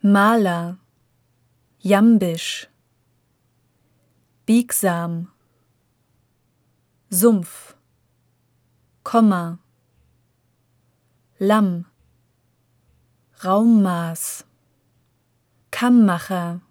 Maler, jambisch, biegsam, Sumpf, Komma, Lamm, Raummaß, Kammmacher,